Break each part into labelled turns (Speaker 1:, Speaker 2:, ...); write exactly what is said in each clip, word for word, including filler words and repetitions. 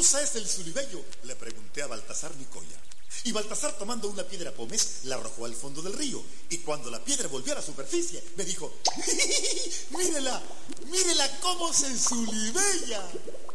Speaker 1: cosa es el suribello?, le pregunté a Baltasar Nicoya. Y Baltasar, tomando una piedra pómez, la arrojó al fondo del río. Y cuando la piedra volvió a la superficie, me dijo: ¡Mírela! ¡Mírela cómo se ensulibella!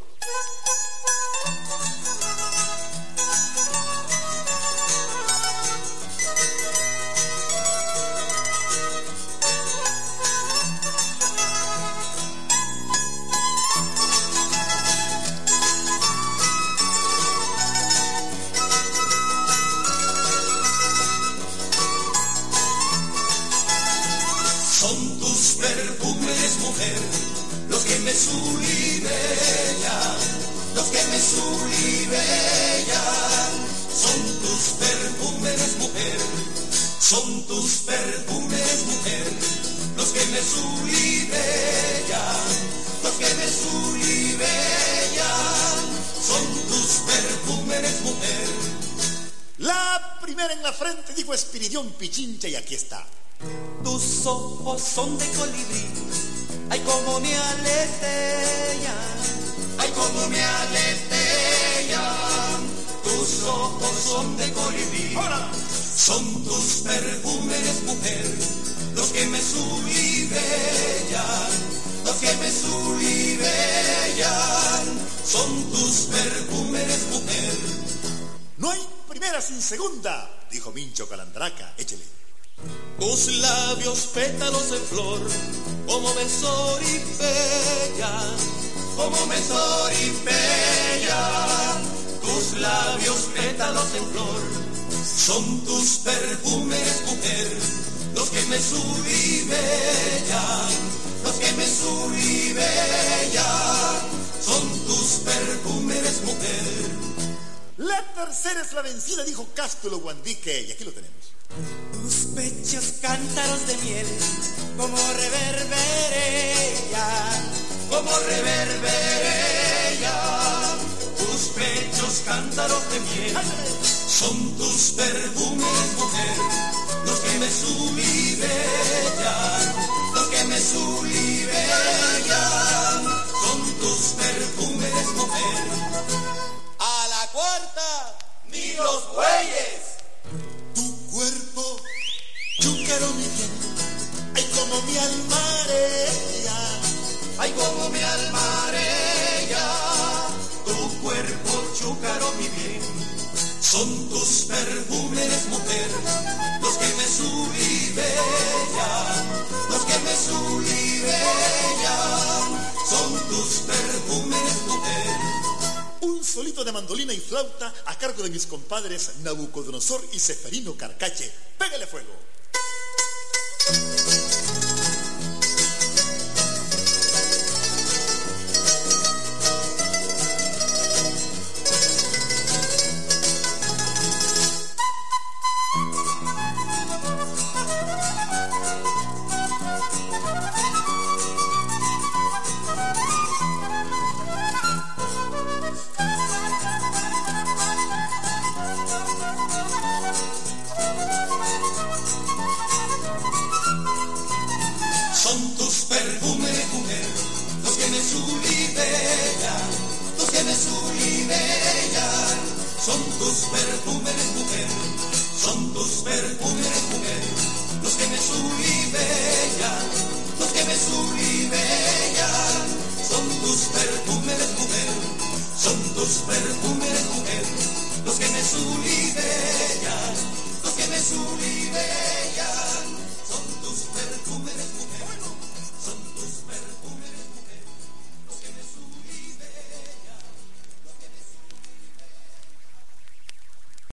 Speaker 2: Son tus perfumes, mujer, los que me sulibellan, los que me sulibellan. Son tus perfumes, mujer, son tus perfumes, mujer, los que me sulibellan, los que me sulibellan. Son tus perfumes, mujer.
Speaker 1: La primera en la frente, dijo Espiridión Pichincha, y aquí está.
Speaker 3: Tus ojos son de colibrí, ay como me aletean,
Speaker 2: ay como me aletean. Tus ojos son de colibrí, ¡hola! Son tus perfumes, mujer, los que me sulibellan, los que me sulibellan. Son tus perfumes, mujer.
Speaker 1: No hay primera sin segunda, dijo Mincho Calandraca. Échele.
Speaker 3: Tus labios pétalos en flor, como me soripellan,
Speaker 2: como me soripellan. Tus labios pétalos en flor, son tus perfumes, mujer, los que me sulibellan, los que me sulibellan. Son tus perfumes, mujer.
Speaker 1: La tercera es la vencida, dijo Cástulo Guandique, y aquí lo tenemos.
Speaker 3: Tus pechos cántaros de miel, como reverberan,
Speaker 2: como reverberan. Tus pechos cántaros de miel, son tus perfumes, mujer, los que me sulibellan, los que me sulibellan. Son tus perfumes, mujer.
Speaker 3: A la cuarta,
Speaker 2: ni los bueyes.
Speaker 1: Cuerpo, chúcaro mi bien, ay como mi almarea,
Speaker 2: ay como mi almarea. Tu cuerpo, chúcaro mi bien, son tus perfumes, mujer, los que me sulibellan, los que me sulibellan. Son tus perfumes, mujer.
Speaker 1: Un solito de mandolina y flauta a cargo de mis compadres Nabucodonosor y Seferino Carcache. ¡Pégale fuego!
Speaker 2: Son tus perfumes, mujer, son tus perfumes, mujer, los que me sulibellan, los que me sulibellan. Son tus perfumes, mujer, son tus perfumes, mujer, los que me sulibellan.